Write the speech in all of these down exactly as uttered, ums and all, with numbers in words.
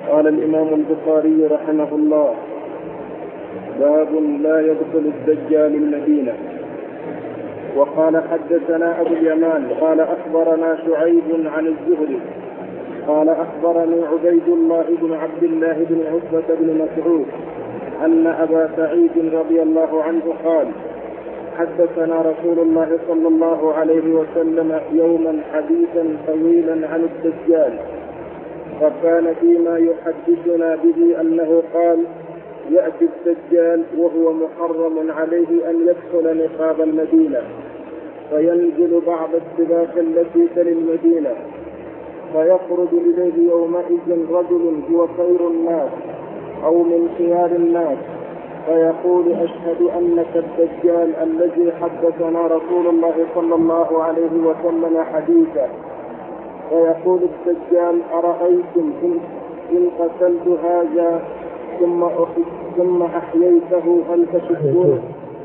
قال الإمام البخاري رحمه الله: باب لا يدخل الدجال المدينة. وقال حدثنا أبو اليمان قال أخبرنا شعيب عن الزهري قال أخبرني عبيد الله بن عبد الله بن عتبة بن مسعود أن أبا سعيد رضي الله عنه قال: حدثنا رسول الله صلى الله عليه وسلم يوما حديثا طويلا عن الدجال، فكان فيما يحدثنا به أنه قال: يأتي الدجال وهو محرم عليه أن يدخل نقاب المدينة، فينزل بعض السباق التي تلي المدينة، فيخرج إليه يومئذ رجل هو خير الناس أو من خيار الناس، فيقول: أشهد أنك الدجال الذي حدثنا رسول الله صلى الله عليه وسلم حديثا. فيقول الدجال: أرأيتم إن قتلت هذا ثم ثم أحييته هل تشكون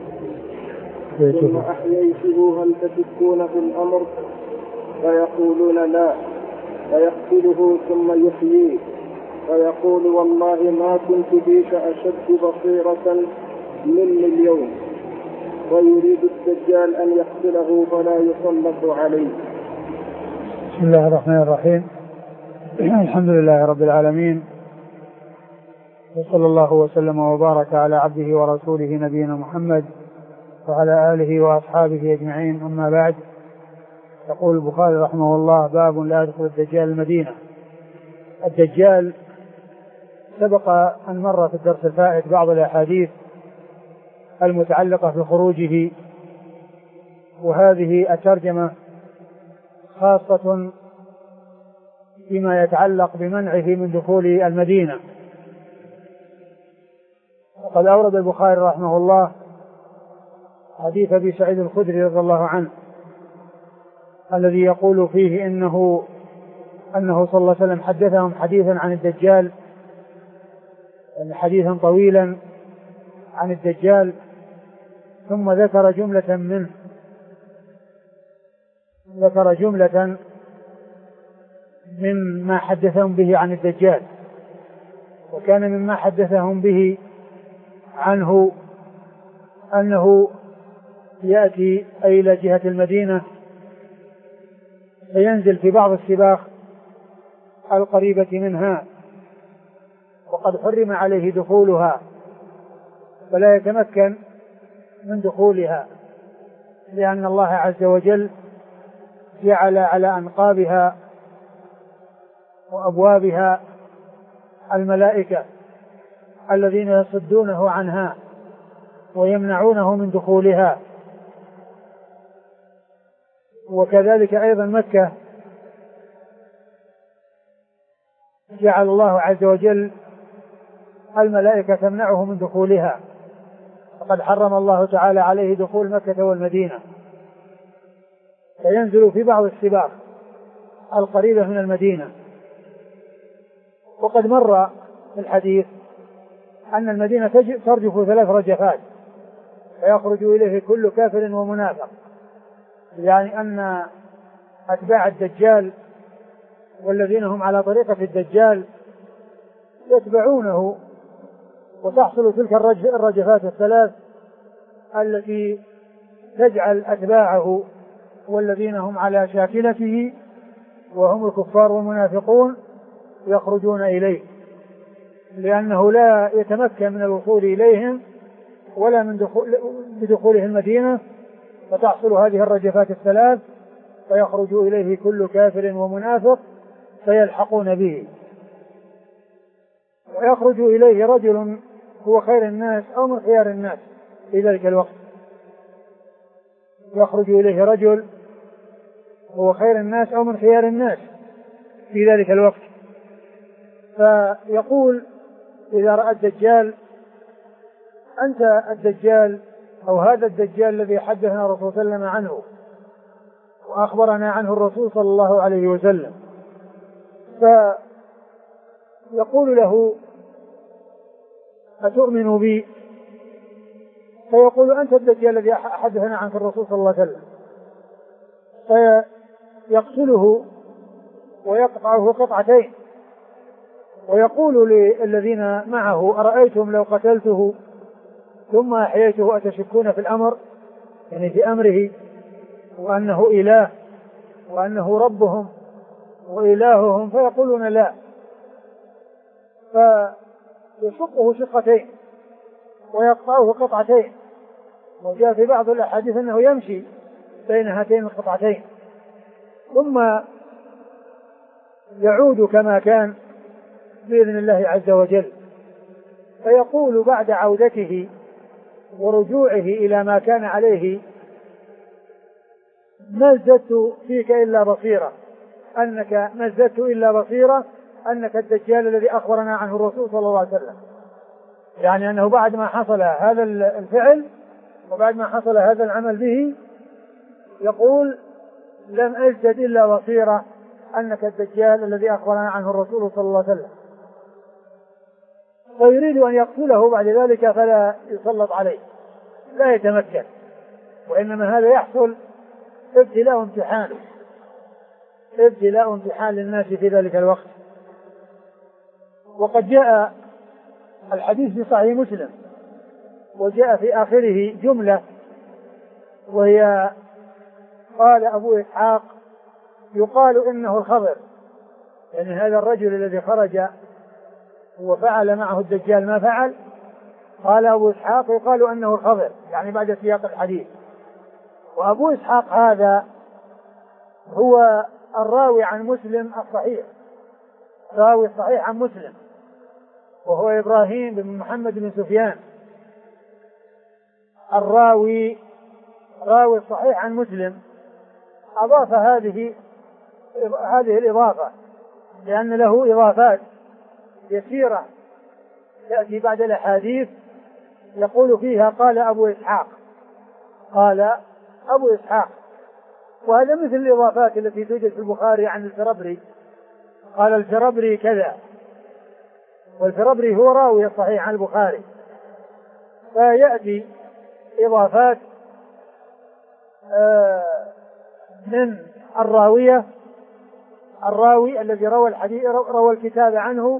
ثم أحييته هل تشكون في الأمر؟ فيقولون: لا. فيقتله ثم يحييه، فيقول: والله ما كنت فيك أشد بصيرة مني اليوم. ويريد الدجال أن يقتله فلا يسلط عليه. بسم الله الرحمن الرحيم. الحمد لله رب العالمين، وصلى الله وسلم وبارك على عبده ورسوله نبينا محمد وعلى آله وأصحابه أجمعين، أما بعد. يقول البخاري رحمه الله: باب لا يدخل الدجال المدينة. الدجال سبق أن مر في الدرس الفائت بعض الأحاديث المتعلقة بخروجه، وهذه الترجمة خاصة فيما يتعلق بمنعه من دخول المدينة. وقد أورد البخاري رحمه الله حديث أبي سعيد الخدري رضي الله عنه الذي يقول فيه إنه أنه صلى الله عليه وسلم حدثهم حديثا عن الدجال، حديثا طويلا عن الدجال، ثم ذكر جملة منه ذكر جملة مما حدثهم به عن الدجال. وكان مما حدثهم به عنه أنه يأتي إلى جهة المدينة فينزل في بعض السباق القريبة منها، وقد حرم عليه دخولها، فلا يتمكن من دخولها، لأن الله عز وجل جعل على أنقابها وأبوابها الملائكة الذين يصدونه عنها ويمنعونه من دخولها. وكذلك أيضا مكة جعل الله عز وجل الملائكة تمنعه من دخولها، فقد حرم الله تعالى عليه دخول مكة والمدينة، فينزل في بعض السباق القريبة من المدينة. وقد مر في الحديث أن المدينة ترجف ثلاث رجفات فيخرج إليه كل كافر ومنافق، يعني أن أتباع الدجال والذين هم على طريقة الدجال يتبعونه، وتحصل تلك الرجفات الثلاث التي تجعل أتباعه والذين هم على شاكلته وهم الكفار والمنافقون يخرجون إليه، لأنه لا يتمكن من الوصول إليهم ولا من دخول بدخوله المدينة، فتحصل هذه الرجفات الثلاث فيخرج إليه كل كافر ومنافق فيلحقون به. ويخرج إليه رجل هو خير الناس أو من خيار الناس في ذلك الوقت، يخرج إليه رجل هو خير الناس أو من خيار الناس في ذلك الوقت، فيقول إذا رأى الدجال: أنت الدجال أو هذا الدجال الذي حدثنا الرسول صلى الله عليه وسلم عنه وأخبرنا عنه الرسول صلى الله عليه وسلم. فيقول له: أتؤمن بي؟ فيقول: أنت الدجال الذي حدثنا عنك الرسول صلى الله عليه وسلم. فيقتله ويقطعه قطعتين ويقول للذين معه أرأيتم لو قتلته ثم أحييته أتشكون في الأمر، يعني في أمره وأنه إله وأنه ربهم وإلههم، فيقولون لا، فيشقه شقتين ويقطعه قطعتين. وجاء في بعض الأحاديث أنه يمشي بين هاتين القطعتين ثم يعود كما كان بإذن الله عز وجل. فيقول بعد عودته ورجوعه إلى ما كان عليه: ما ازددت فيك إلا بصيرة، أنك ما ازددت إلا بصيرة أنك الدجال الذي أخبرنا عنه الرسول صلى الله عليه وسلم. يعني أنه بعد ما حصل هذا الفعل وبعد ما حصل هذا العمل به يقول: لم أزدد إلا بصيرة أنك الدجال الذي أخبرنا عنه الرسول صلى الله عليه وسلم. فيريد أن يقتله بعد ذلك فلا يسلط عليه، لا يتمكن، وإنما هذا يحصل ابتلاء امتحان ابتلاء امتحان للناس في ذلك الوقت. وقد جاء الحديث في صحيح مسلم وجاء في آخره جملة، وهي قال أبو إسحاق: يقال إنه الخضر، يعني هذا الرجل الذي خرج وفعل معه الدجال ما فعل. قال أبو إسحاق: يقال أنه الخضر، يعني بعد سياق الحديث. وأبو إسحاق هذا هو الراوي عن مسلم الصحيح، راوي الصحيح عن مسلم، وهو إبراهيم بن محمد بن سفيان، الراوي راوي الصحيح عن مسلم. أضاف هذه هذه الإضافة لأن له إضافات يسيرة تأتي بعد الأحاديث يقول فيها: قال أبو إسحاق، قال أبو إسحاق. وهذا مثل الإضافات التي توجد في البخاري عن الفربري، قال الفربري كذا، والفربري هو راوي الصحيح عن البخاري. فيأتي إضافات من الراوية الراوي الذي روى الحديث روى الكتاب عنه.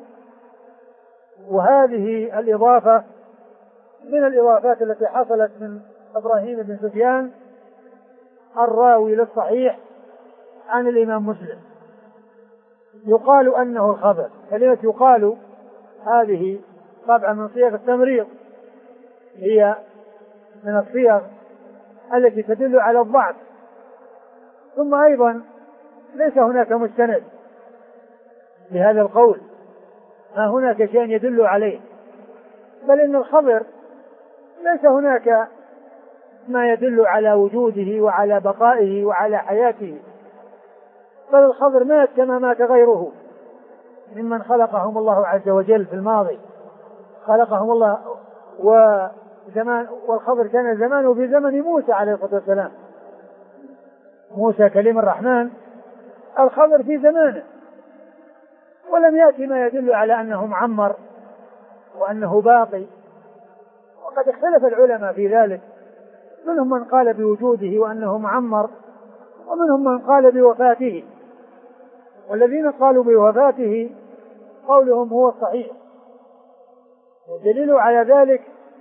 وهذه الإضافة من الإضافات التي حصلت من إبراهيم بن سفيان الراوي للصحيح عن الإمام مسلم. يقال أنه الخبر، كلمة يقال هذه طبعا من صيغ التمريض، هي من الصيغ التي تدل على الضعف. ثم أيضا ليس هناك مستند لهذا القول، ما هناك شيء يدل عليه، بل إن الخبر ليس هناك ما يدل على وجوده وعلى بقائه وعلى حياته، بل الخبر مات كما مات غيره ممن خلقهم الله عز وجل في الماضي، خلقهم الله وزمان. والخبر كان زمانه في زمن موسى عليه الصلاة والسلام، موسى كليم الرحمن، الخبر في زمانه، ولم يأتي ما يدل على أنه معمر وأنه باقي. وقد اختلف العلماء في ذلك، منهم من قال بوجوده وأنه معمر، ومنهم من قال بوفاته. والذين قالوا بوفاته قولهم هو الصحيح، والدليل على ذلك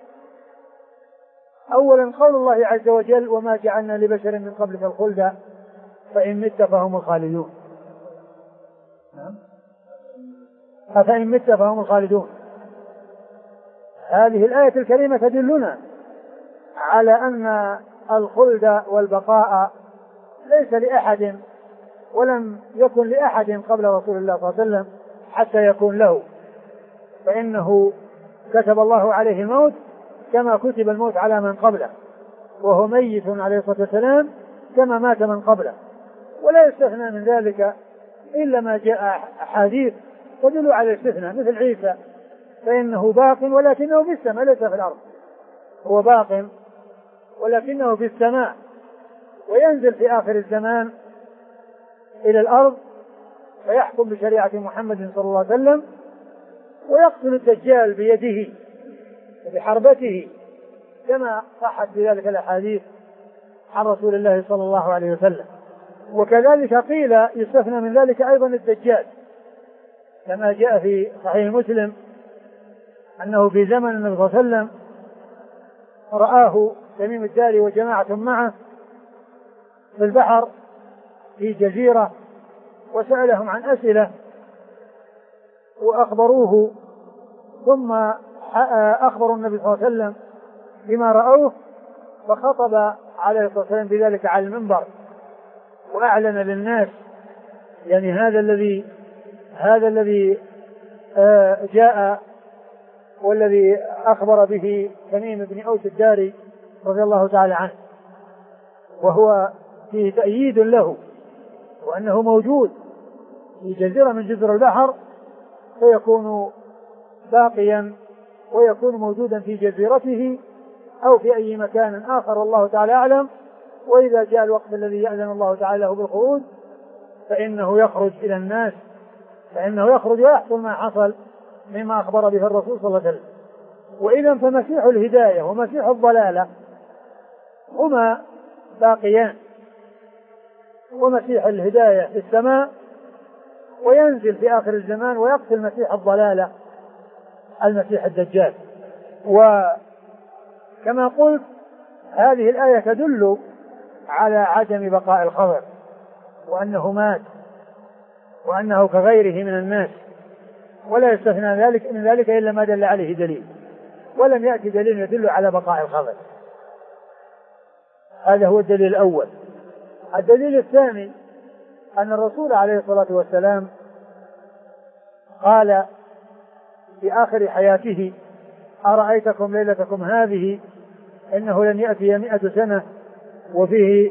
أولا قول الله عز وجل: وما جعلنا لبشر من قبلك الخلد فإن مت فهم الخالدون. أفإن مت فهم الخالدون. هذه الآية الكريمة تدلنا على أن الخلد والبقاء ليس لأحد، ولم يكن لأحد قبل رسول الله صلى الله عليه وسلم حتى يكون له، فإنه كتب الله عليه الموت كما كتب الموت على من قبله، وهو ميت عليه الصلاة والسلام كما مات من قبله. ولا يستثنى من ذلك إلا ما جاء أحاديث تدل على الاستثناء، مثل عيسى فإنه باق ولكنه في السماء ليس في الأرض، هو باق ولكنه في السماء، وينزل في آخر الزمان إلى الأرض فيحكم بشريعة محمد صلى الله عليه وسلم، ويقتل الدجال بيده وبحربته كما صحت بذلك الأحاديث عن رسول الله صلى الله عليه وسلم. وكذلك قيل يستثنى من ذلك أيضا الدجال، كما جاء في صحيح مسلم أنه في زمن النبي صلى الله عليه وسلم رآه تميم الداري وجماعة معه في البحر في جزيرة، وسألهم عن أسئلة وأخبروه، ثم أخبروا النبي صلى الله عليه وسلم بما رأوه، فخطب عليه الصلاة والسلام بذلك على المنبر وأعلن للناس يعني هذا الذي هذا الذي جاء والذي أخبر به تميم بن أوس الداري رضي الله تعالى عنه، وهو فيه تأييد له وأنه موجود في جزيرة من جزر البحر، فيكون باقيا ويكون موجودا في جزيرته أو في أي مكان آخر والله تعالى أعلم. وإذا جاء الوقت الذي يأذن الله تعالى له بالخروج فإنه يخرج إلى الناس، فإنه يخرج ويحصل ما حصل مما أخبر به الرسول صلى الله عليه وسلم. وإذا فمسيح الهداية ومسيح الضلالة هما باقيان، ومسيح الهداية في السماء وينزل في آخر الزمان ويقتل مسيح الضلالة المسيح الدجال. وكما قلت هذه الآية تدل على عدم بقاء الخضر، وأنه مات وأنه كغيره من الناس، ولا يستثنى ذلك من ذلك إلا ما دل عليه دليل، ولم يأتي دليل يدل على بقاء الخضر. هذا هو الدليل الأول. الدليل الثاني أن الرسول عليه الصلاة والسلام قال في آخر حياته: أرأيتكم ليلتكم هذه إنه لن يأتي مئة سنة وفيه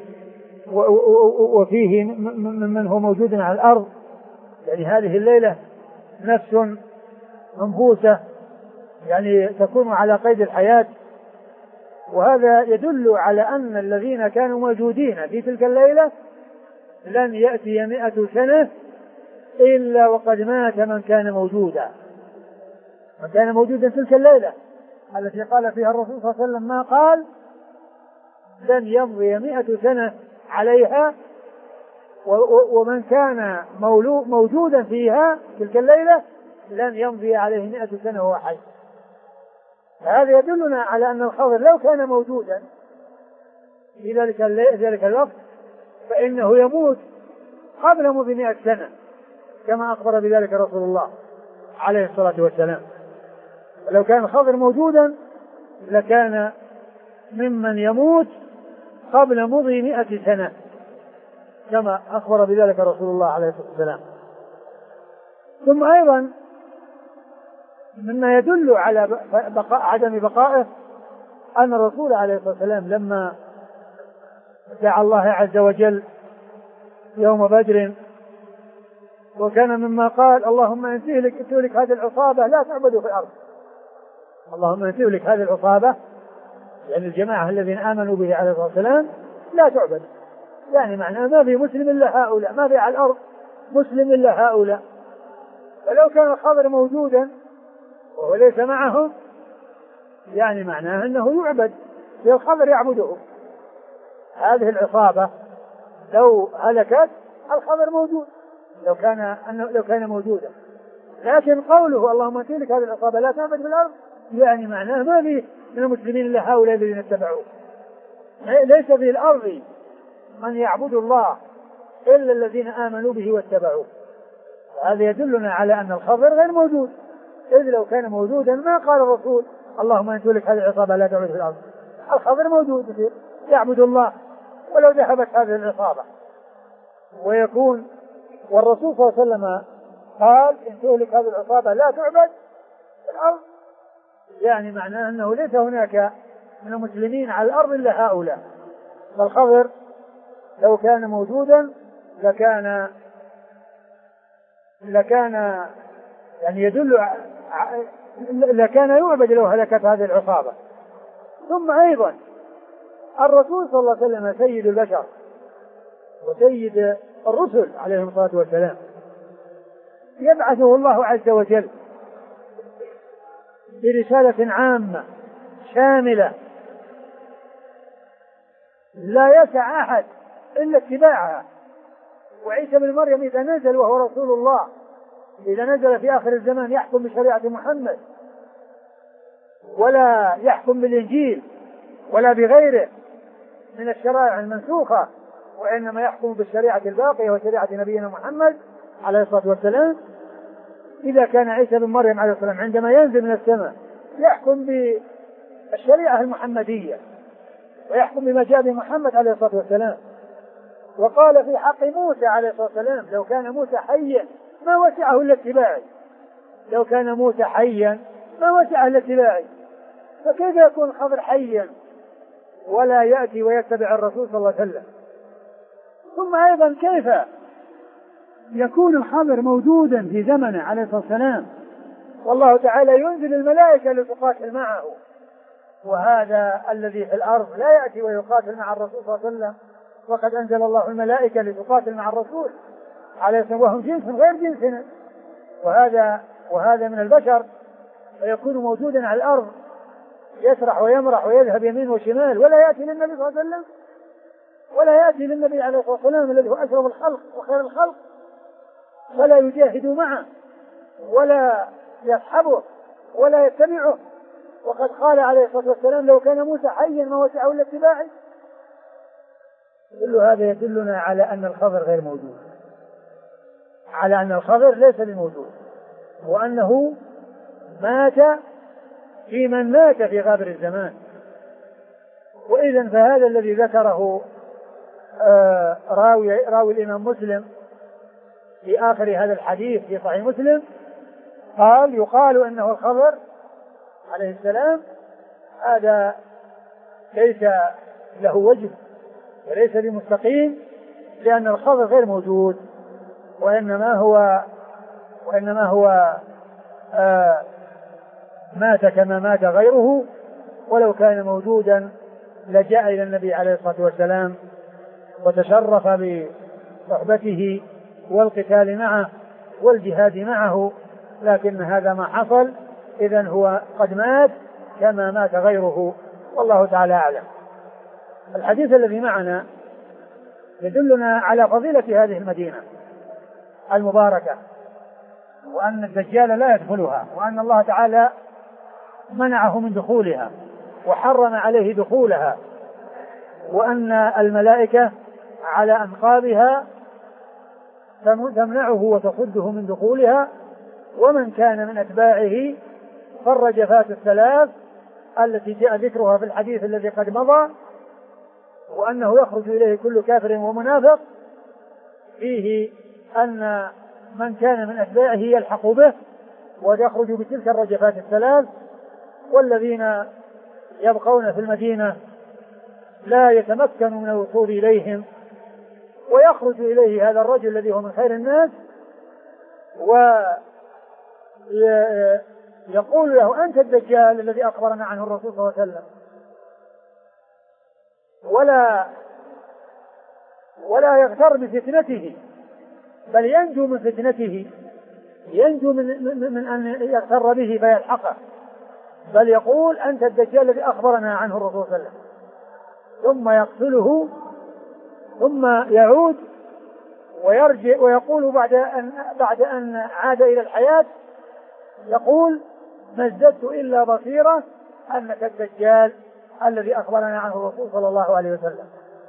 وفيه من هو موجود على الأرض، يعني هذه الليلة نفس منفوسة يعني تكون على قيد الحياة. وهذا يدل على أن الذين كانوا موجودين في تلك الليلة لن يأتي مئة سنة إلا وقد مات من كان موجودا، من كان موجودا تلك الليلة التي قال فيها الرسول صلى الله عليه وسلم ما قال: لن يمضي مئة سنة عليها، ومن كان موجودا فيها تلك الليلة لن يمضي عليه مئة سنة وهو حي. هذا يدلنا على أن الخضر لو كان موجودا في ذلك ذلك الوقت فإنه يموت قبل مضي مئة سنة، كما أخبر بذلك رسول الله عليه الصلاة والسلام. ولو كان الخضر موجودا لكان ممن يموت قبل مضي مئة سنة، كما أخبر بذلك رسول الله عليه الصلاة والسلام. ثم أيضا مما يدل على بقاء عدم بقائه أن الرسول عليه الصلاة والسلام لما دعا الله عز وجل يوم بدر وكان مما قال: اللهم إن تهلك تهلك هذه العصابة لا تعبدوا في الأرض. اللهم إن تهلك هذه العصابة يعني الجماعة الذين آمنوا به عليه الصلاة والسلام لا تعبد، يعني معناه ما في مسلم إلا هؤلاء، ما في على الأرض مسلم إلا هؤلاء. فلو كان الخضر موجودا وهو ليس معهم يعني معناه أنه يعبد، الخضر يعبده. هذه العصابة لو هلكت الخضر موجود لو كان أنه لو كان موجودا، لكن قوله اللهم تلك هذه العصابة لا تعبد في الأرض يعني معناه ما في من المسلمين إلا هؤلاء الذين اتبعوه، ليس في الأرض من يعبد الله إلا الذين آمنوا به واتبعوه. هذا يدلنا على أن الخضر غير موجود، إذ لو كان موجودا ما قال الرسول اللهم أن تهلك هذه العصابة لا تعبد في الأرض. الخضر موجود يعبد الله ولو ذهبت هذه العصابة، ويكون والرسول صلى الله عليه وسلم قال إن تهلك هذه العصابة لا تعبد في الأرض، يعني معناه أنه ليس هناك من المسلمين على الأرض إلا هؤلاء. فالخضر لو كان موجودا لكان لكان يعني يدل لكان يعبد لو هلكت هذه العصابة. ثم أيضا الرسول صلى الله عليه وسلم سيد البشر وسيد الرسل عليهم الصلاة والسلام، يبعثه الله عز وجل برسالة عامة شاملة لا يسع أحد إلا اتباعها. وعيسى بن مريم إذا نزل وهو رسول الله إذا نزل في آخر الزمان يحكم بشريعة محمد ولا يحكم بالإنجيل ولا بغيره من الشرائع المنسوخة، وإنما يحكم بالشريعة الباقية وشريعة نبينا محمد عليه الصلاة والسلام. إذا كان عيسى بن مريم عليه السلام عندما ينزل من السماء يحكم بالشريعة المحمدية ويحكم بما جاء به محمد عليه الصلاة والسلام. وقال في حق موسى عليه الصلاة والسلام: لو كان موسى حيا ما وسعه إلا اتباعي. لو كان موسى حيا ما وسعه إلا اتباعي، فكيف يكون الخضر حيا ولا يأتي ويتبع الرسول صلى الله عليه وسلم؟ ثم أيضا كيف يكون الخضر موجودا في زمنه عليه الصلاة والسلام والله تعالى ينزل الملائكة لتقاتل معه، وهذا الذي في الأرض لا يأتي ويقاتل مع الرسول صلى الله عليه وسلم، وقد أنزل الله الملائكة لتقاتل مع الرسول عليه الصلاة والسلام، وهم جنس غير جنسنا، وهذا وهذا من البشر، فيكون موجودا على الأرض يسرح ويمرح ويذهب يمين وشمال، ولا يأتي للنبي صلى الله عليه وسلم، ولا يأتي للنبي عليه الصلاة والسلام الذي هو أشرف الخلق وخير الخلق، ولا يجاهد معه ولا يصحبه ولا يتبعه. وقد قال عليه الصلاة والسلام: لو كان موسى حيا ما وسعه إلا اتباعي. كل هذا يدلنا على أن الخضر غير موجود، على أن الخضر ليس بموجود، وأنه مات في من مات في غابر الزمان. وإذن فهذا الذي ذكره آه راوي, راوي الإمام مسلم في آخر هذا الحديث في صحيح مسلم، قال: يقال إنه الخضر عليه السلام هذا ليس له وجه وليس بمستقيم، لأن الخضر غير موجود، وإنما هو وإنما هو آه مات كما مات غيره، ولو كان موجودا لجاء إلى النبي عليه الصلاة والسلام وتشرف بصحبته والقتال معه والجهاد معه، لكن هذا ما حصل. إذن هو قد مات كما مات غيره، والله تعالى أعلم. الحديث الذي معنا يدلنا على فضيلة هذه المدينة المباركة، وأن الدجال لا يدخلها، وأن الله تعالى منعه من دخولها وحرم عليه دخولها، وأن الملائكة على أنقاضها تمنعه وتصده من دخولها. ومن كان من أتباعه فالرجفات الثلاث التي جاء ذكرها في الحديث الذي قد مضى، وأنه يخرج إليه كل كافر ومنافق، فيه أن من كان من أتباعه يلحق به ويخرج بتلك الرجفات الثلاث، والذين يبقون في المدينة لا يتمكن من الوصول إليهم، ويخرج إليه هذا الرجل الذي هو من خير الناس ويقول له: أنت الدجال الذي أخبرنا عنه الرسول صلى الله عليه وسلم، ولا ولا يغتر بفتنته، بل ينجو من فتنته، ينجو من, من, من أن يغتر به فيلحقه، بل يقول: أنت الدجال الذي أخبرنا عنه الرسول صلى الله عليه وسلم، ثم يقتله، ثم يعود ويرجع ويقول بعد أن, بعد أن عاد إلى الحياة، يقول: ما ازددت إلا بصيرة أنك الدجال الذي أخبرنا عنه الرسول صلى الله عليه وسلم.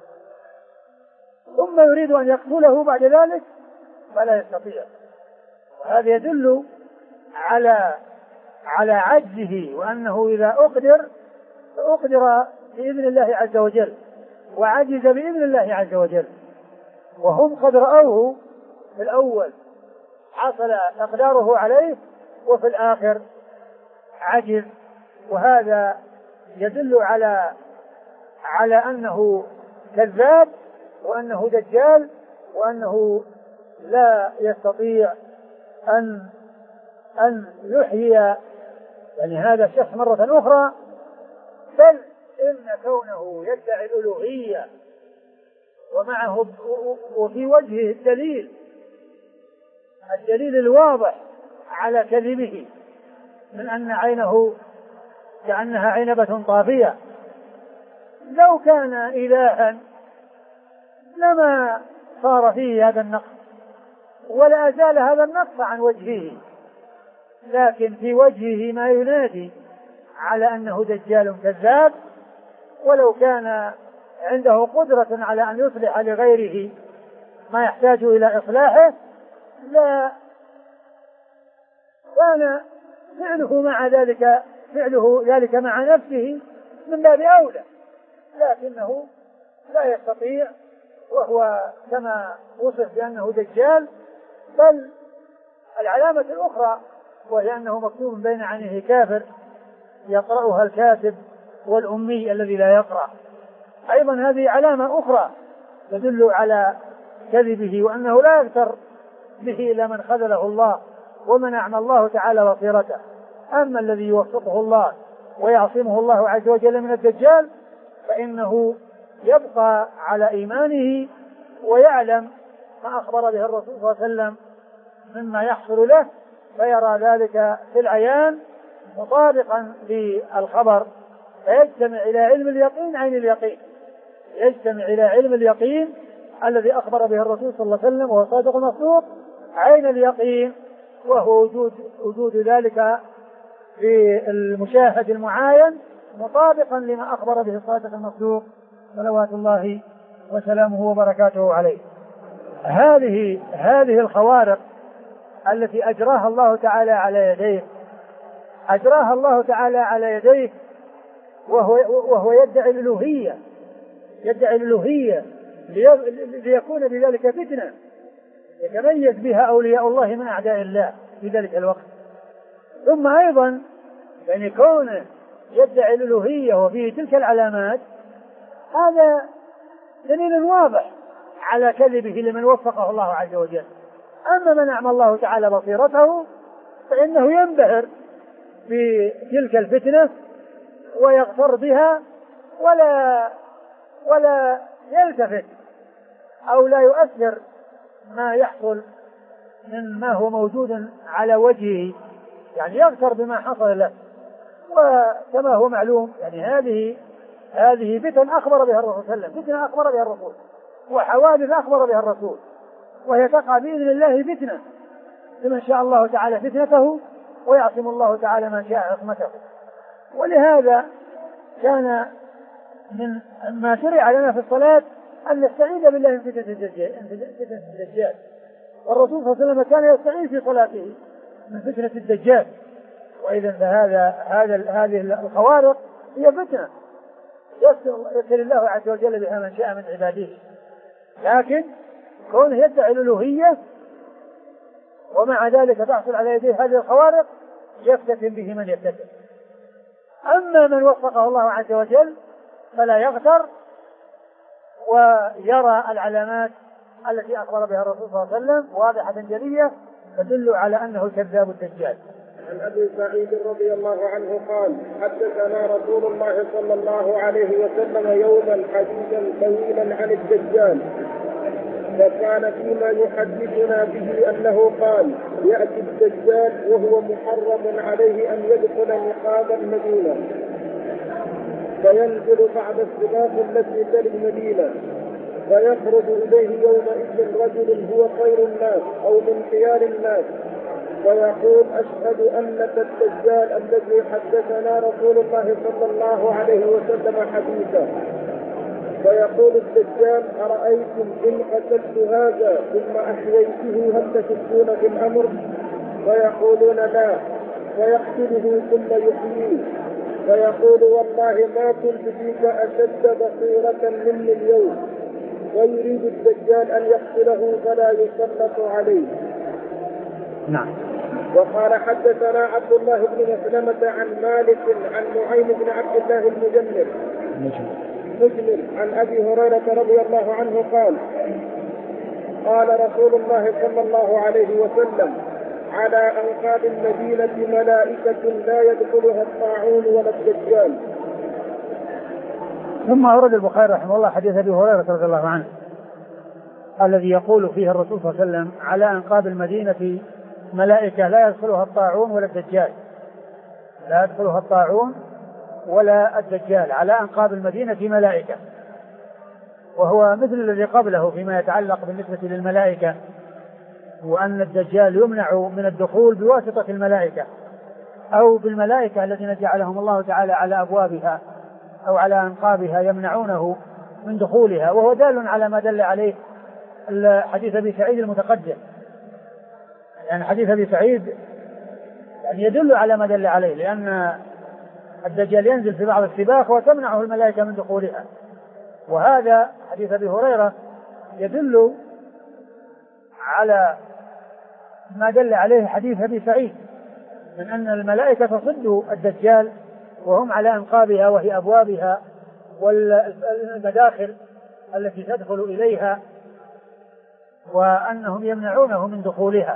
ثم يريد أن يقتله بعد ذلك فلا يستطيع. وهذا يدل على على عجزه، وأنه إذا أقدر فأقدر بإذن الله عز وجل، وعجز بإذن الله عز وجل. وهم قد رأوه في الأول حصل إقداره عليه، وفي الآخر عجز. وهذا يدل على على أنه كذاب، وأنه دجال، وأنه لا يستطيع أن أن يحيي يعني هذا الشخص مرة أخرى، بل إن كونه يدعي الألوهية ومعه وفي وجهه الدليل الدليل الواضح على كذبه، من أن عينه كأنها عنبة طافية، لو كان إلها لما صار فيه هذا النقص، ولا أزال هذا النقص عن وجهه، لكن في وجهه ما ينادي على أنه دجال كذاب، ولو كان عنده قدرة على أن يصلح لغيره ما يحتاج إلى إصلاحه لا كان فعله مع ذلك فعله ذلك مع نفسه من باب أولى، لكنه لا يستطيع، وهو كما وصف بأنه دجال. بل العلامة الأخرى وهي أنه مكتوب بين عينيه كافر يقرأها الكاتب والأمي الذي لا يقرأ، أيضا هذه علامة أخرى تدل على كذبه وأنه لا يغتر به إلا من خذله الله ومن أعمى الله تعالى بصيرته. أما الذي يوفقه الله ويعصمه الله عز وجل من الدجال فإنه يبقى على إيمانه ويعلم ما أخبر به الرسول صلى الله عليه وسلم مما يحصل له، فيرى ذلك في العيان مطابقا للخبر، فيجتمع إلى علم اليقين عين اليقين، يجتمع إلى علم اليقين الذي أخبر به الرسول صلى الله عليه وسلم وهو صادق المصدوق عين اليقين، وهو وجود, وجود ذلك في المشاهد المعاين مطابقا لما أخبر به الصادق المصدوق صلوات الله وسلامه وبركاته عليه. هذه هذه الخوارق التي أجراها الله تعالى على يديه أجراها الله تعالى على يديه وهو, وهو يدعي الألوهية يدعي الألوهية ليكون بذلك فتنة يتميز بها أولياء الله من أعداء الله في ذلك الوقت. ثم أيضا يعني كونه يدعي الألوهية وفيه تلك العلامات هذا دليل واضح على كذبه لمن وفقه الله عز وجل. أما من أعمى الله تعالى بصيرته فإنه ينبهر بتلك الفتنة ويغتر بها ولا ولا يلتفت أو لا يؤثر ما يحصل من ما هو موجود على وجهه، يعني يغتر بما حصل له. وكما هو معلوم يعني هذه هذه فتن أخبر بها الرسول صلى الله عليه وسلم، فتنة أخبر بها الرسول وحوادث أخبر بها الرسول، وهي تقع بإذن الله فتنة لمن شاء الله تعالى فتنته ويعصم الله تعالى من شاء عصمته. ولهذا كان من ما شرع لنا في الصلاة أن نستعيذ بالله من فتنة الدجال، والرسول صلى الله عليه وسلم كان يستعيذ في صلاته من فتنة الدجال. وإذا فهذا هذا هذه الخوارق هي فتنة يسر الله عز وجل بها من شاء من عباده، لكن كونه يدعي الألوهية ومع ذلك تحصل على يديه هذه الخوارق يفتتن به من يفتتن. أما من وفقه الله عز وجل فلا يغتر ويرى العلامات التي أخبر بها الرسول صلى الله عليه وسلم واضحة جلية تدل على أنه الكذاب الدجال. عن أبي سعيد رضي الله عنه قال: حدثنا رسول الله صلى الله عليه وسلم يوما حديثا طويلا عن الدجال، فكان فيما يحدثنا به أنه قال: يأتي الدجال وهو محرم عليه أن يدخل نقاب المدينة، فينزل بعد الصلاة التي تلي المدينة، فيخرج إليه يومئذ رجل هو خير الناس أو من خيار الناس، ويقول: أشهد أنك الدجال الذي حدثنا رسول الله صلى الله عليه وسلم حديثا. فيقول الدجال: أرأيتم إن قتلت هذا ثم أحييته هل تشكون في الأمر؟ فيقولون: لا. فيقتله ثم يحييه، فيقول: والله ما كنت فيك أشد بصيرة مني اليوم. ويريد الدجال أن يقتله فلا يسلط عليه. نعم. وقال: حدثنا عبد الله بن مسلمة عن مالك عن نعيم بن عبد الله المجمر مجمر عن أبي هريرة رضي الله عنه قال: قال رسول الله صلى الله عليه وسلم: على أنقاض المدينة ملائكة لا يدخلها الطاعون ولا الدجال. ثم أورد البخاري رحمه الله حديث أبي هريرة رضي الله عنه الذي يقول فيه الرسول صلى الله عليه وسلم: على أنقاض المدينة ملائكة لا يدخلها الطاعون ولا الدجال، لا يدخلها الطاعون ولا الدجال. على أنقاض المدينة ملائكة، وهو مثل الذي قبله فيما يتعلق بالنسبة للملائكة، وأن الدجال يمنع من الدخول بواسطة الملائكة أو بالملائكة الذين جعلهم الله تعالى على أبوابها أو على أنقابها يمنعونه من دخولها، وهو دال على ما دل عليه الحديث أبي سعيد المتقدم. يعني حديث أبي سعيد يعني يدل على ما دل عليه، لأن الدجال ينزل في بعض السباق وتمنعه الملائكة من دخولها، وهذا حديث أبي هريرة يدل على ما دل عليه حديث أبي سعيد من أن الملائكة تصد الدجال وهم على أنقابها وهي أبوابها والمداخل التي تدخل إليها، وأنهم يمنعونه من دخولها.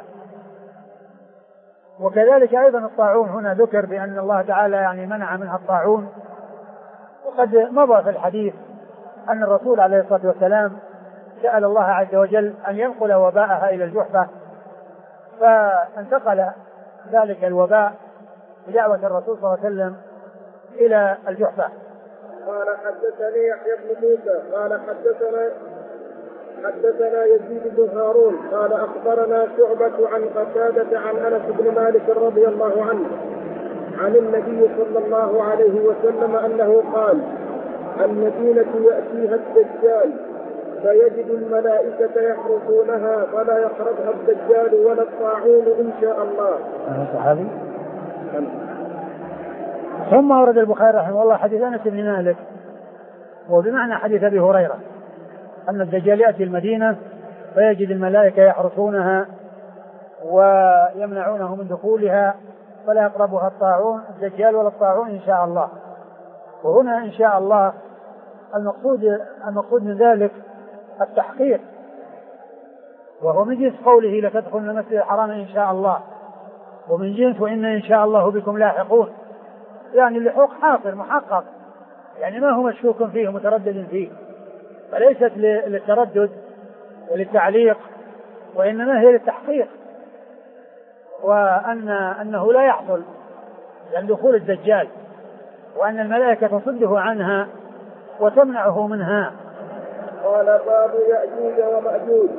وكذلك أيضا الطاعون هنا ذكر بأن الله تعالى يعني منع منها الطاعون، وقد مضى في الحديث أن الرسول عليه الصلاة والسلام سأل الله عز وجل أن ينقل وباءها إلى الجحفة، فانتقل ذلك الوباء بدعوة الرسول صلى الله عليه وسلم إلى الجحفة. قال حدثني يحيى بن موسى قال حدثنا حدثنا يزيد بن هارون قال أخبرنا شعبة عن قتادة عن أنس بن مالك رضي الله عنه عن النبي صلى الله عليه وسلم أنه قال: المدينة يأتيها الدجال فيجد الملائكة يحرسونها فلا يقربها الدجال ولا الطاعون إن شاء الله. صحابي. ثم ورد البخاري رحمه الله حديث أنس بن مالك وبمعنى حديث أبي هريرة أن الدجال يأتي المدينة فيجد الملائكة يحرسونها ويمنعونه من دخولها فلا يقربها الطاعون الدجال ولا الطاعون إن شاء الله. وهنا إن شاء الله المقصود المقصود من ذلك التحقيق، وهو من جنس قوله لتدخلن المسجد الحرام إن شاء الله، ومن جنس وإن إن شاء الله بكم لاحقون، يعني اللحوق حاصل محقق، يعني ما هو مشكوك فيه متردد فيه، فليست للتردد وللتعليق وإنما هي للتحقيق، وأن أنه لا يحصل لأن دخول الدجال، وأن الملائكة تصده عنها وتمنعه منها. قال: باب يأجوج ومأجوج.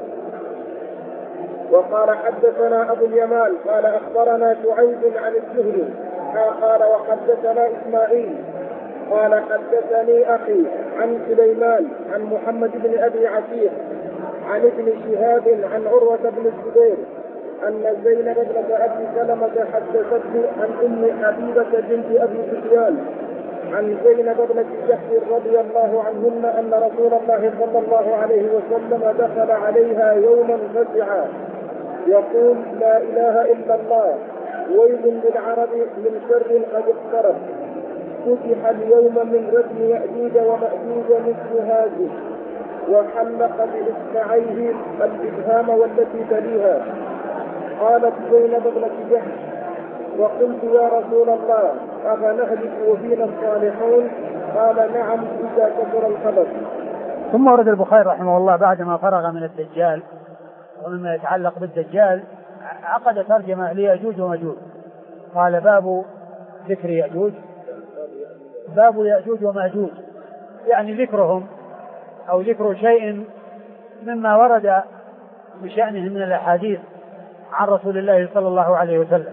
وقال حدثنا أبو اليمان قال أخبرنا شعيب عن الزهري قال وحدثنا إسماعيل قال حدثني أخي عن سليمان عن محمد بن أبي عتيق عن ابن شهاب عن عروة بن الزبير أن زينب بنت أبي سلمة حدثته عن أم حبيبة بنت أبي سفيان عن زينب بنت جحش رضي الله عنهن أن رسول الله صلى الله عليه وسلم دخل عليها يوما فزعا يقول: لا إله إلا الله، ويل للعرب من شر قد اقترب، فتح اليوم من ردم يأجوج ومأجوج مثل هذه، وحلق بإصبعيه الإبهام والتي تليها. قالت زينب بنت جحش: وقلت يا رسول الله أفنهلك وفينا الصالحون؟ قال: نعم إذا كثر الخبث. ثم ورد البخاري رحمه الله بعدما فرغ من الدجال ومما يتعلق بالدجال عقد ترجمة ليأجوج ومأجوج. قال: باب ذكر يأجوج، باب يأجوج ومأجوج، يعني ذكرهم أو ذكر شيء مما ورد بشأنهم من الأحاديث عن رسول الله صلى الله عليه وسلم.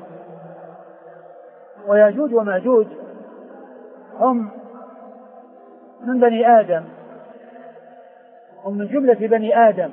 ويأجوج ومأجوج هم من بني آدم، هم من جملة بني آدم،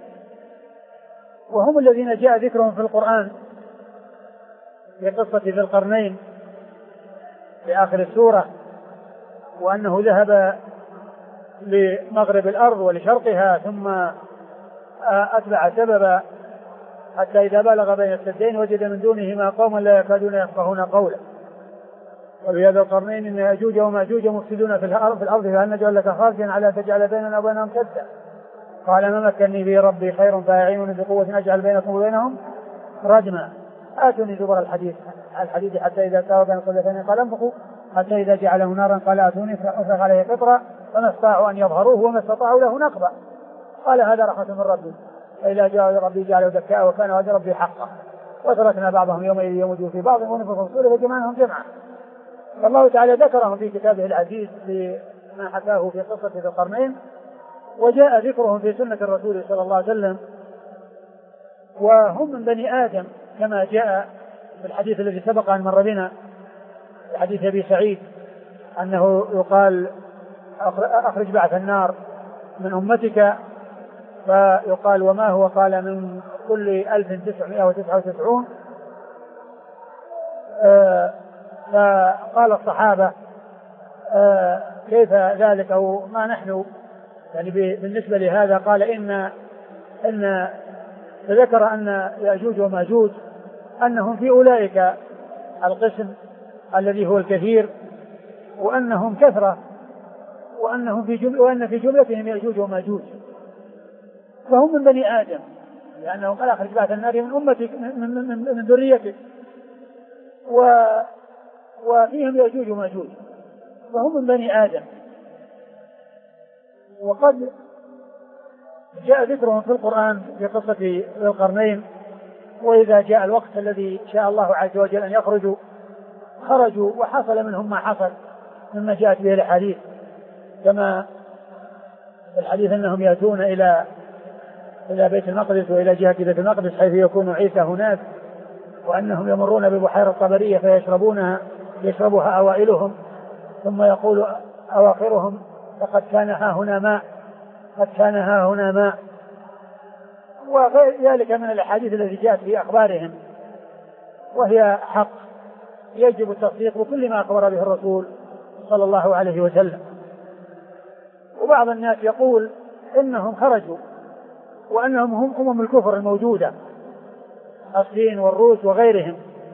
وهم الذين جاء ذكرهم في القرآن في قصة ذي القرنين في آخر السورة، وأنه ذهب لمغرب الأرض ولشرقها ثم أتبع سببا حتى إذا بلغ بين السدين وجد من دونهما قوما لا يكادون يفقهون قولا. وفي هذا القرنين إن يأجوج ومأجوج مفسدون في الأرض فهل نجعل لك خارجا على تجعل بيننا وبينهم سدا؟ قال: ما مكنني به ربي خير فأعينوني بقوة أجعل بينكم وبينهم ردما. آتوني زبر الحديد الحديد حتى إذا ساوى بين القلتين قال انفخوا حتى إذا جعله نارا قال آتوني فأفرغ عليه قطرا فما استطاعوا أن يظهروه وما استطاعوا له نقبا. قال: هذا رحمة من ربي فإذا جاء ربي جعله دكاء وكان وعد ربي حقا وتركنا بعضهم يومئذ يموج في بعض ونفخ في الصور وجمعناهم جمعا. فالله تعالى ذكرهم في كتابه العزيز بما حكاه في قصة ذي القرنين، وجاء ذكرهم في سنة الرسول صلى الله عليه وسلم وهم من بني آدم كما جاء في الحديث الذي سبق أن مر بنا، حديث أبي سعيد أنه يقال أخرج بعث النار من أمتك، فيقال وما هو؟ قال من كل ألف تسعمائة وتسعة وتسعون. آه فقال الصحابة آه كيف ذلك أو ما نحن يعني بالنسبة لهذا؟ قال إن إن فذكر أن يأجوج وماجوج أنهم في أولئك القسم الذي هو الكثير، وأنهم كثرة، وأنهم في جملة وأن في جملتهم يأجوج وماجوج، فهم من بني آدم، لأنه قال أخرج بعث النار من أمتك من, من, من, من ذريتك، و وفيهم يأجوج وماجوج، فهم من بني آدم. وقد جاء ذكرهم في القرآن في قصة ذي القرنين، وإذا جاء الوقت الذي شاء الله عز وجل أن يخرجوا خرجوا، وحصل منهم ما حصل مما جاءت به الحديث، كما في الحديث أنهم يأتون إلى إلى بيت المقدس وإلى جهة بيت المقدس حيث يكون عيسى هناك، وأنهم يمرون ببحيرة طبرية فيشربونها يشربها أوائلهم، ثم يقول أواخرهم لقد كان ها هنا ماء، قد كان ها هنا ماء، وغير ذلك من الأحاديث التي جاءت في أخبارهم، وهي حق يجب التصديق بكل ما أخبر به الرسول صلى الله عليه وسلم. وبعض الناس يقول إنهم خرجوا وأنهم هم أمم الكفر الموجودة، الصين والروس وغيرهم.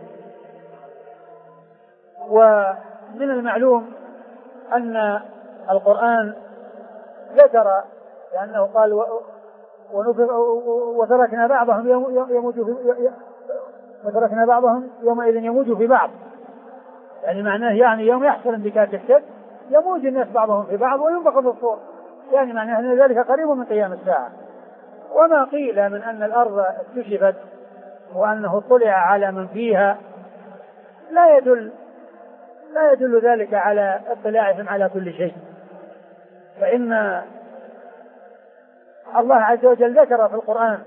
ومن المعلوم أن القرآن ذكر لأنه قال وتركنا بعضهم يموج في وتركنا بعضهم يومئذ يموج في بعض، يعني معناه يعني يوم يحصل انبكاك الشد يموج الناس بعضهم في بعض وينفخ في الصور، يعني معناه أن ذلك قريب من قيام الساعة. وما قيل من أن الأرض اكتشفت وأنه طلع على من فيها لا يدل لا يدل ذلك على اطلاعهم على كل شيء، فإن الله عز وجل ذكر في القرآن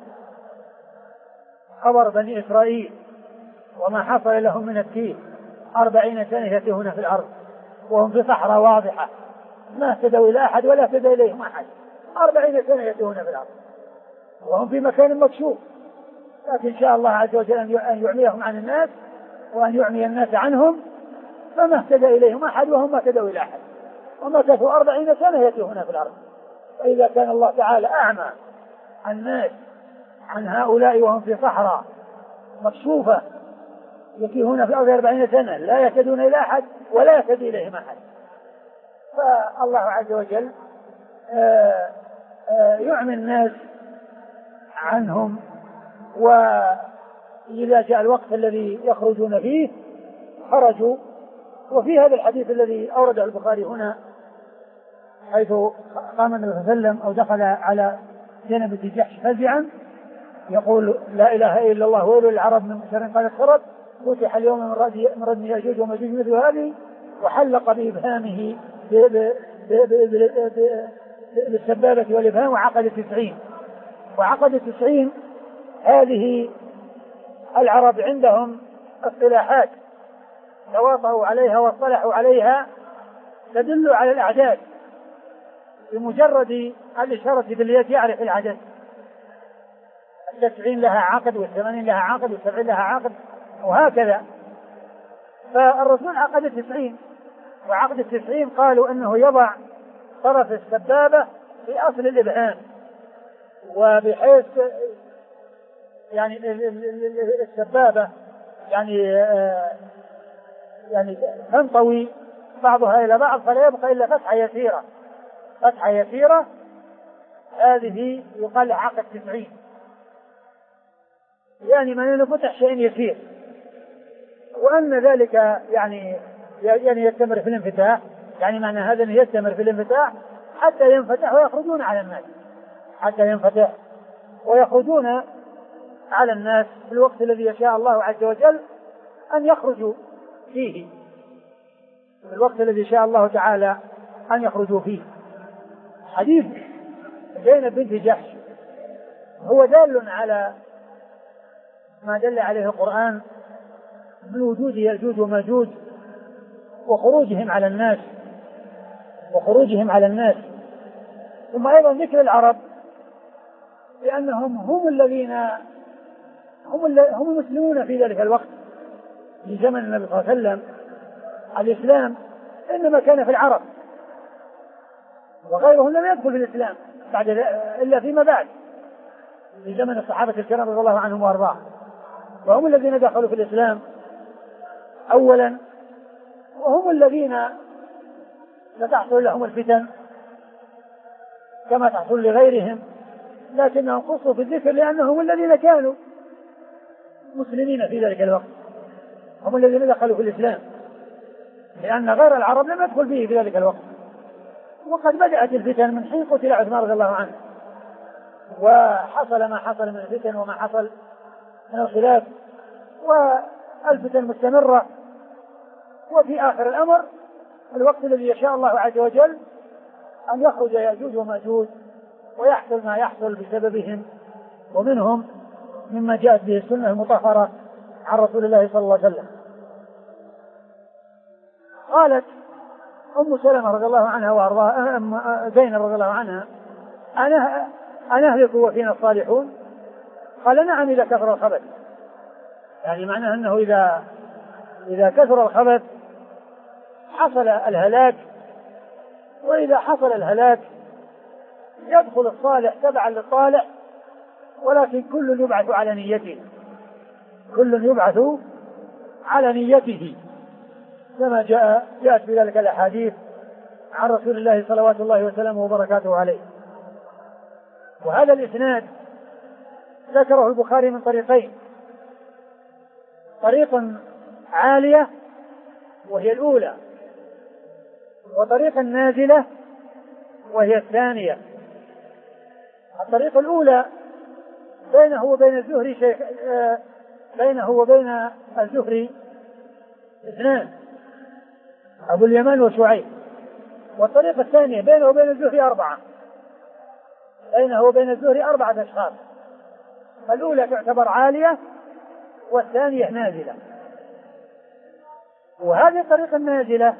خبر بني إسرائيل وما حصل لهم من التيه، أربعين سنة يتيهون في الأرض وهم في صحراء واضحة ما اهتدوا إلى أحد ولا اهتدى إليهم أحد، أربعين سنة يتيهون في الأرض وهم في مكان مكشوف، لكن شاء الله عز وجل أن يعميهم عن الناس وأن يعمي الناس عنهم، فما اهتدى إليهم أحد وهم ما اهتدوا إلى أحد، ومكثوا أربعين سنة يتيهون في الأرض. فإذا كان الله تعالى أعمى الناس عن هؤلاء وهم في صحراء مكشوفة يتيهون في الأرض أربعين سنة لا يهتدون إلى أحد ولا يهتدي إليهم أحد، فالله عز وجل آآ آآ يعمي الناس عنهم. وإذا جاء الوقت الذي يخرجون فيه خرجوا. وفي هذا الحديث الذي أورده البخاري هنا حيث قام النبي صلى الله عليه وسلم أو دخل على زينب بنت جحش فزعا يقول لا إله إلا الله ويل للعرب من شر قد اقترب، فتح اليوم من ردم يأجوج وماجوج مثل هذه، وحلق بإبهامه بالسبابة والإبهام وعقد التسعين. وعقد التسعين هذه العرب عندهم اصطلاحات تواطؤوا عليها واصطلحوا عليها تدل على الأعداد، بمجرد الإشارة باليد يعرف العدد. التسعين لها عقد والثمانين لها عقد والسبعين لها عقد وهكذا. فالرسول عقد التسعين، وعقد التسعين قالوا أنه يضع طرف السبابة في أصل الإبهام، وبحيث يعني السبابة يعني يعني تنطوي بعضها إلى بعض فلا يبقى إلا فتحة يسيرة، فتحة يسيرة هذه يقال عقد تسعين، يعني من فتح شيء يسير، وأن ذلك يعني يعني يستمر في الانفتاح، يعني معنى هذا أنه يستمر في الانفتاح حتى ينفتح ويخرجون على الناس، حتى ينفتح ويخرجون على الناس في الوقت الذي يشاء الله عز وجل أن يخرجوا فيه، في الوقت الذي شاء الله تعالى أن يخرجوا فيه. حديث زينب بنت جحش هو دال على ما دل عليه القرآن من وجود يأجوج وماجوج وخروجهم على الناس وخروجهم على الناس ثم أيضا ذكر العرب لأنهم هم الذين هم, هم المسلمون في ذلك الوقت في زمن النبي صلى الله عليه وسلم. الإسلام إنما كان في العرب وغيرهم لم يدخل في الإسلام بعد إلا فيما بعد في زمن الصحابة الكرام رضي الله عنهم وأرضاهم، وهم الذين دخلوا في الإسلام أولا، وهم الذين ستحصل لهم الفتن كما تحصل لغيرهم، لكنهم خصوا في الذكر لأنهم الذين كانوا مسلمين في ذلك الوقت، هم الذين دخلوا في الإسلام، لأن غير العرب لم يدخل فيه في ذلك الوقت. وقد بدأت الفتن من حين قتل عثمان رضي الله عنه، وحصل ما حصل من الفتن وما حصل من الخلاف، والفتن مستمرة، وفي آخر الأمر الوقت الذي يشاء الله عز وجل أن يخرج يأجوج وماجوج ويحصل ما يحصل بسببهم ومنهم مما جاءت به السنة المطهرة عن رسول الله صلى الله عليه وسلم. قالت أم سلمة رضي الله عنها وأرضاها زينب رضي الله عنها: أنا أنهلك وفينا الصالحون؟ قال: نعم إذا كثر الخبث. يعني معناه أنه إذا إذا كثر الخبث حصل الهلاك، وإذا حصل الهلاك يدخل الصالح تبعا للصالح، ولكن كل يبعث على نيته، كل يبعث على نيته كما جاء جاءت في ذلك الأحاديث عن رسول الله صلوات الله وسلامه وبركاته عليه. وهذا الإسناد ذكره البخاري من طريقين: طريق عالية وهي الأولى، وطريق نازلة وهي الثانية. الطريق الأولى بينه وبين الزهري شيخ بينه وبين الزهري اثنان، أبو اليمان وشعيب. والطريقة الثانية بينه وبين الزهري أربعة، بينه وبين الزهري أربعة أشخاص. الأولى تعتبر عالية والثانية نازلة. وهذه الطريقة النازلة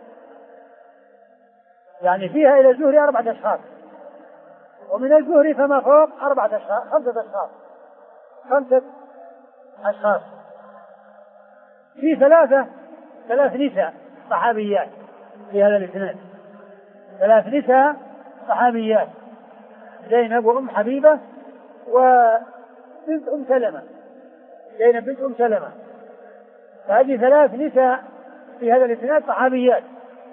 يعني فيها إلى الزهري أربعة أشخاص، ومن الزهري فما فوق أربعة أشخاص، خمسة أشخاص خمسة أشخاص في ثلاثة ثلاث نساء صحابيات في هذا الإسناد، ثلاث نساء صحابيات: زينب وأم حبيبة وبنت أم سلمة، زينب بنت أم سلمة. فهذه ثلاث نساء في هذا الإسناد صحابيات.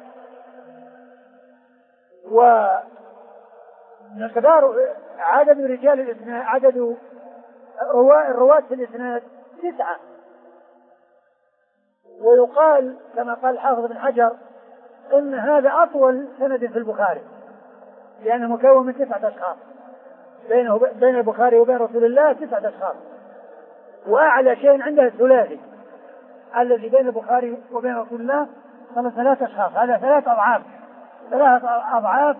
ومقدار عدد رجال الإسناد، عدد الرواة في الإسناد تسعة. ويقال كما قال الحافظ بن حجر إن هذا أطول سند في البخاري، لأنه مكون من تسعة أشخاص، بينه بين البخاري وبين رسول الله تسعة أشخاص. وأعلى شيء عنده الثلاثي الذي بين البخاري وبين رسول الله صار ثلاثة أشخاص، هذا ثلاث أضعاف ثلاث أضعاف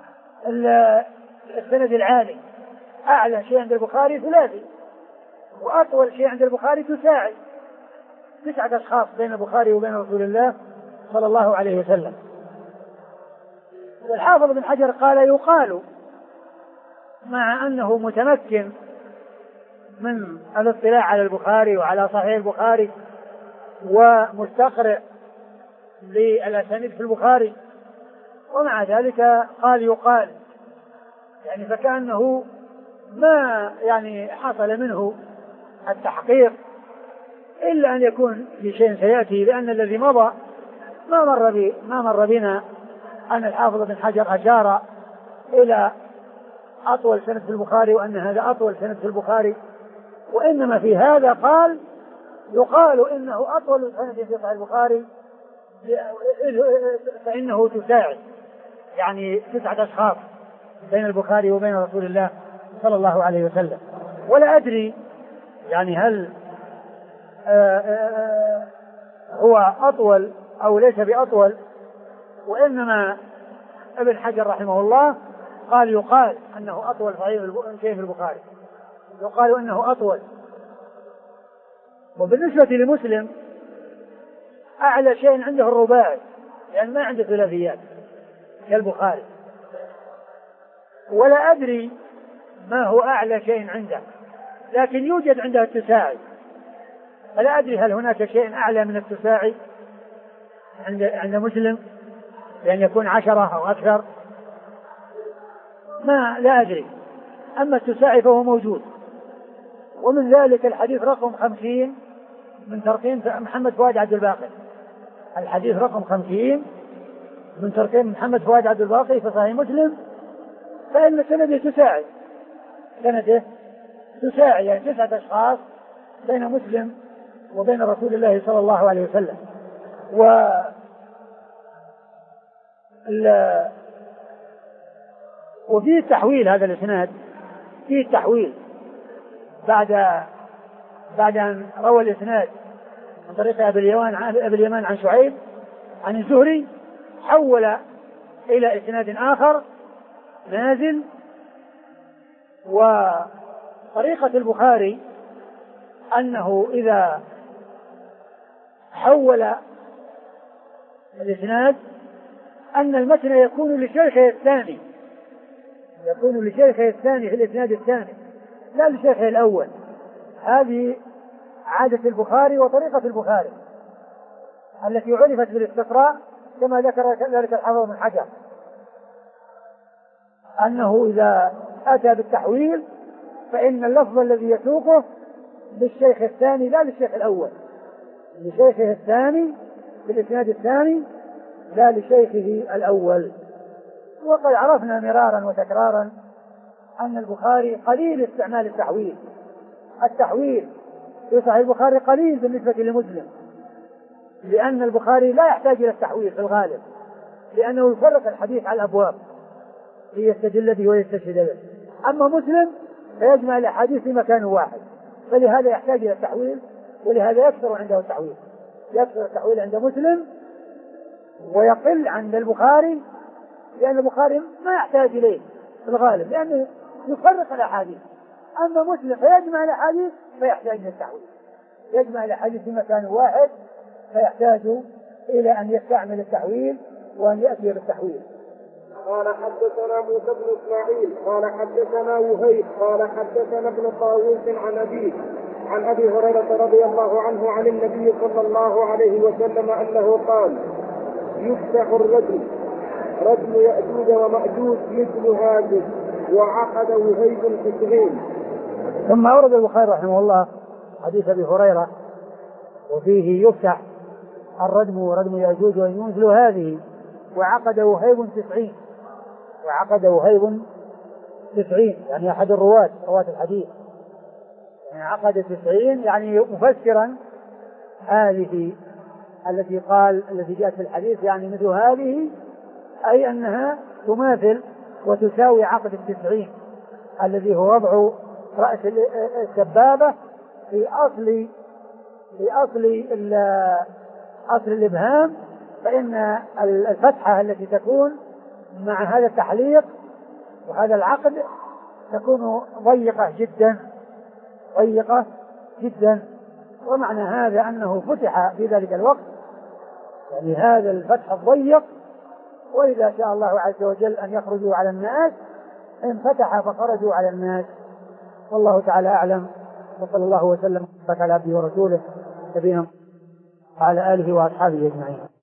السند العالي. أعلى شيء عند البخاري ثلاثي، وأطول شيء عند البخاري تساعي، تسعة أشخاص بين البخاري وبين رسول الله صلى الله عليه وسلم. والحافظ بن حجر قال: يقال مع أنه متمكن من الاطلاع على البخاري وعلى صحيح البخاري ومستقرئ للأسانيد في البخاري، ومع ذلك قال يقال، يعني فكأنه ما يعني حصل منه التحقيق إلا أن يكون في شيء سيأتي، لأن الذي مضى ما مر بي ما مر بنا أن الحافظ بن حجر أشار إلى أطول سند في البخاري وأن هذا أطول سند في البخاري، وإنما في هذا قال يقال إنه أطول سند في صحيح البخاري فإنه تساعد، يعني تسعة أشخاص بين البخاري وبين رسول الله صلى الله عليه وسلم. ولا أدري يعني هل آآ آآ هو أطول أو ليس بأطول، وإنما ابن حجر رحمه الله قال يقال أنه أطول شيء في البخاري، يقال أنه أطول. وبالنسبة لمسلم أعلى شيء عنده الرباعي، لأن يعني ما عنده ثلاثيات كالبخاري. ولا أدري ما هو أعلى شيء عنده، لكن يوجد عنده التساعي، فلا أدري هل هناك شيء أعلى من التساعي عند عند مسلم لأن يكون عشرة أو أكثر، ما لا أدري. أما التساعي فهو موجود. ومن ذلك الحديث رقم خمسين من ترقيم محمد فؤاد عبد الباقي، الحديث رقم خمسين من ترقيم محمد فؤاد عبد الباقي في صحيح مسلم، فإن سنده تساعي، سنده تساعي يعني تسعة أشخاص بين مسلم وبين رسول الله صلى الله عليه وسلم. و وفيه تحويل هذا الإسناد، فيه تحويل بعد بعد أن روى الإسناد من طريق أبي اليمان عن أبي اليمان عن شعيب عن الزهري، حول إلى إسناد آخر نازل. وطريقة البخاري أنه إذا حول الإسناد أن المتن يكون لشيخه الثاني، يكون لشيخه الثاني في الإسناد الثاني لا لشيخه الأول. هذه عادة البخاري وطريقة البخاري التي عرفت بالاستقراء، كما ذكر ذلك الحافظ بن حجر، أنه إذا أتى بالتحويل فإن اللفظ الذي يسوقه للشيخ الثاني لا للشيخ الأول، لشيخه الثاني في الإسناد الثاني لا لشيخه الأول. وقد عرفنا مرارا وتكرارا أن البخاري قليل استعمال التحويل، التحويل في صحيح البخاري قليل بالنسبة لمسلم، لأن البخاري لا يحتاج إلى التحويل في الغالب، لأنه يفرق الحديث على الأبواب ليستدل به ويستشهد به. أما مسلم فيجمع الأحاديث في مكان واحد، فلهذا يحتاج إلى التحويل، ولهذا يكثر عنده التحويل، يكثر التحويل عند مسلم ويقل عند البخاري، لأن البخاري ما يحتاج إليه في الغالب لأنه يفرق الأحاديث. أما مسلم فيجمع الأحاديث فيحتاج إلى التحويل، يجمع الأحاديث في مكان واحد فيحتاج إلى أن يستعمل التحويل وأن يأتي بالتحويل. قال حدثنا موسى بن إسماعيل قال حدثنا وهيب قال حدثنا ابن طاووس عن أبيه عن أبي هريرة رضي الله عنه عن النبي صلى الله عليه وسلم أنه قال: يفتح الرجل رجل يأجوج ومأجوج مثل هذه وعقد وهيب حسنين. ثم أورد البخاري رحمه الله حديث أبي هريرة وفيه يفتح الردم وردم يأجوج ومأجوج مثل هذه وعقد وهيب تسعين، وعقد وهيب تسعين يعني أحد الرواة رواة الحديث، يعني عقد تسعين يعني مفسرا هذه التي قال التي جاءت في الحديث، يعني مثل هذه أي أنها تماثل وتساوي عقد التسعين الذي هو وضع رأس السبابة في أصل في أصل أصل الإبهام، فإن الفتحة التي تكون مع هذا التحليق وهذا العقد تكون ضيقة جدا ضيقة جدا ومعنى هذا أنه فتح في ذلك الوقت، يعني هذا الفتح الضيق، وإذا شاء الله عز وجل أن يخرجوا على الناس انفتح فخرجوا على الناس. والله تعالى أعلم، وصلى الله وسلم على عبده ورسوله نبينا وعلى آله وأصحابه أجمعين.